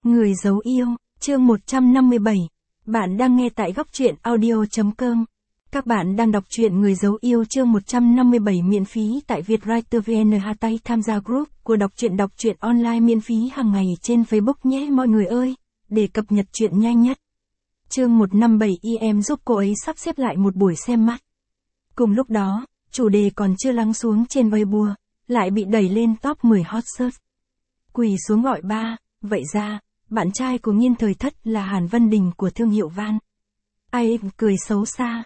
Người giấu yêu, chương 157. Bạn đang nghe tại góc truyện audio.com. Các bạn đang đọc truyện Người giấu yêu chương 157 miễn phí tại Vietwriter VN. Tay tham gia group của đọc truyện online miễn phí hàng ngày trên Facebook nhé mọi người ơi, để cập nhật truyện nhanh nhất. Chương 157 em giúp cô ấy sắp xếp lại một buổi xem mắt. Cùng lúc đó, chủ đề còn chưa lắng xuống trên Weibo, lại bị đẩy lên top 10 hot search. Quỳ xuống gọi ba, vậy ra, bạn trai của Nghiên Thời Thất là Hàn Vân Đình của thương hiệu Van. Ai cười xấu xa,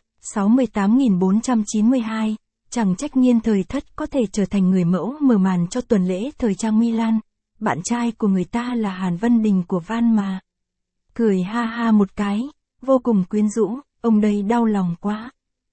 68.492, chẳng trách Nghiên Thời Thất có thể trở thành người mẫu mở màn cho tuần lễ thời trang Milan. Bạn trai của người ta là Hàn Vân Đình của Van mà. Cười ha ha một cái, vô cùng quyến rũ, ông đây đau lòng quá.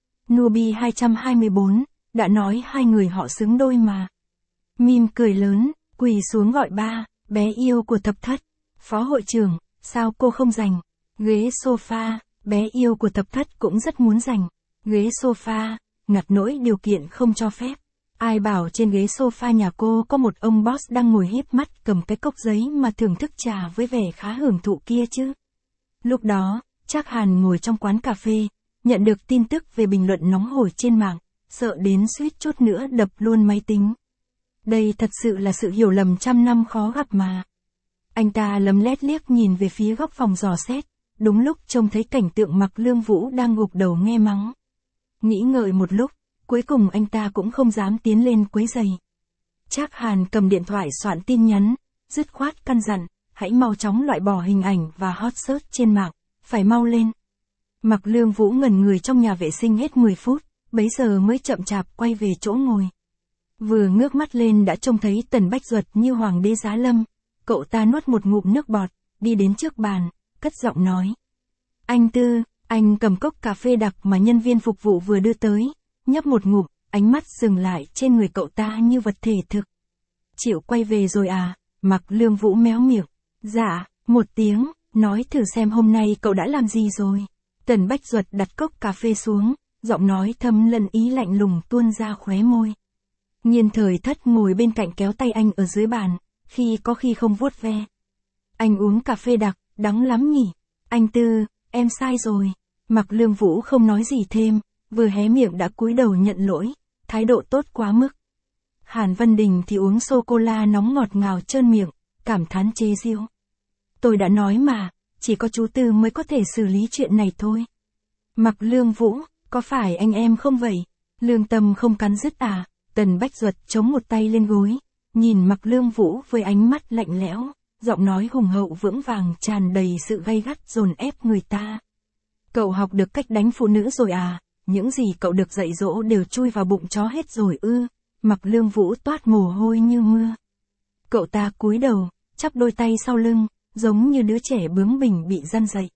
Nubi 224, đã nói hai người họ xứng đôi mà. Mim cười lớn, quỳ xuống gọi ba, bé yêu của Thập Thất. Phó hội trưởng, sao cô không giành ghế sofa, bé yêu của Thập Thất cũng rất muốn giành ghế sofa, ngặt nỗi điều kiện không cho phép. Ai bảo trên ghế sofa nhà cô có một ông boss đang ngồi híp mắt cầm cái cốc giấy mà thưởng thức trà với vẻ khá hưởng thụ kia chứ. Lúc đó, Trác Hàn ngồi trong quán cà phê, nhận được tin tức về bình luận nóng hổi trên mạng, sợ đến suýt chút nữa đập luôn máy tính. Đây thật sự là sự hiểu lầm trăm năm khó gặp mà. Anh ta lấm lét liếc nhìn về phía góc phòng dò xét, đúng lúc trông thấy cảnh tượng Mặc Lương Vũ đang gục đầu nghe mắng. Nghĩ ngợi một lúc, cuối cùng anh ta cũng không dám tiến lên quấy rầy. Trác Hàn cầm điện thoại soạn tin nhắn, dứt khoát căn dặn, hãy mau chóng loại bỏ hình ảnh và hot search trên mạng, phải mau lên. Mặc Lương Vũ ngẩn người trong nhà vệ sinh hết 10 phút, bấy giờ mới chậm chạp quay về chỗ ngồi. Vừa ngước mắt lên đã trông thấy Tần Bách Duật như hoàng đế giá lâm. Cậu ta nuốt một ngụm nước bọt, đi đến trước bàn, cất giọng nói. Anh Tư, anh cầm cốc cà phê đặc mà nhân viên phục vụ vừa đưa tới, nhấp một ngụm, ánh mắt dừng lại trên người cậu ta như vật thể thực. Chịu quay về rồi à? Mặc Lương Vũ méo miệng. Dạ, một tiếng, nói thử xem hôm nay cậu đã làm gì rồi. Tần Bách Duật đặt cốc cà phê xuống, giọng nói thâm lẫn ý lạnh lùng tuôn ra khóe môi. Nghiên Thời Thất ngồi bên cạnh kéo tay anh ở dưới bàn, khi có khi không vuốt ve. Anh uống cà phê đặc, đắng lắm nhỉ. Anh Tư, em sai rồi. Mặc Lương Vũ không nói gì thêm, vừa hé miệng đã cúi đầu nhận lỗi, thái độ tốt quá mức. Hàn Vân Đình thì uống sô-cô-la nóng ngọt ngào trơn miệng, cảm thán chế giễu. Tôi đã nói mà, chỉ có chú Tư mới có thể xử lý chuyện này thôi. Mặc Lương Vũ, có phải anh em không vậy? Lương tâm không cắn rứt à? Tần Bách Duật chống một tay lên gối, nhìn Mặc Lương Vũ với ánh mắt lạnh lẽo, giọng nói hùng hậu vững vàng tràn đầy sự gay gắt dồn ép người ta. Cậu học được cách đánh phụ nữ rồi à? Những gì cậu được dạy dỗ đều chui vào bụng chó hết rồi ư? Mặc Lương Vũ toát mồ hôi như mưa. Cậu ta cúi đầu, chắp đôi tay sau lưng, giống như đứa trẻ bướng bỉnh bị răn dạy.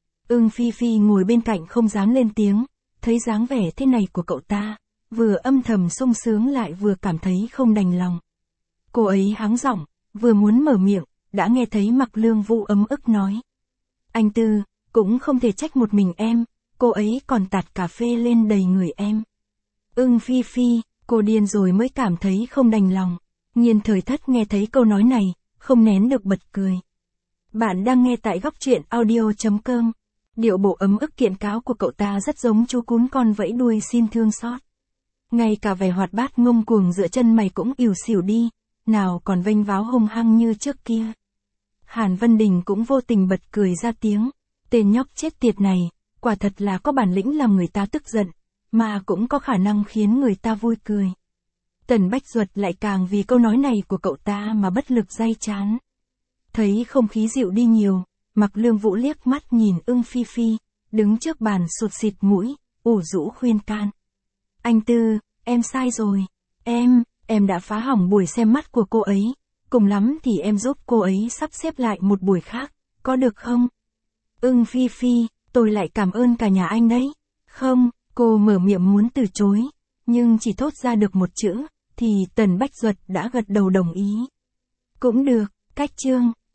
Phi Phi ngồi bên cạnh không dám lên tiếng, thấy dáng vẻ thế này của cậu ta, vừa âm thầm sung sướng lại vừa cảm thấy không đành lòng. Cô ấy hắng giọng, vừa muốn mở miệng, đã nghe thấy Mặc Lương Vũ ấm ức nói. Anh Tư, cũng không thể trách một mình em, cô ấy còn tạt cà phê lên đầy người em. Phi Phi, cô điên rồi mới cảm thấy không đành lòng. Nghiên Thời Thất nghe thấy câu nói này, không nén được bật cười. Bạn đang nghe tại góc truyện audio.com. Điệu bộ ấm ức kiện cáo của cậu ta rất giống chú cún con vẫy đuôi xin thương xót. Ngay cả vẻ hoạt bát ngông cuồng dựa chân mày cũng ỉu xìu đi, nào còn vênh váo hung hăng như trước kia. Hàn Vân Đình cũng vô tình bật cười ra tiếng, tên nhóc chết tiệt này, quả thật là có bản lĩnh làm người ta tức giận, mà cũng có khả năng khiến người ta vui cười. Tần Bách Duật lại càng vì câu nói này của cậu ta mà bất lực day chán. Thấy không khí dịu đi nhiều, Mặc Lương Vũ liếc mắt nhìn Phi Phi, đứng trước bàn sụt xịt mũi, ủ rũ khuyên can. Anh Tư, em sai rồi. Em đã phá hỏng buổi xem mắt của cô ấy, cùng lắm thì em giúp cô ấy sắp xếp lại một buổi khác, có được không? Phi Phi, tôi lại cảm ơn cả nhà anh đấy. Không, cô mở miệng muốn từ chối, nhưng chỉ thốt ra được một chữ, thì Tần Bách Duật đã gật đầu đồng ý. Cũng được, cách chương.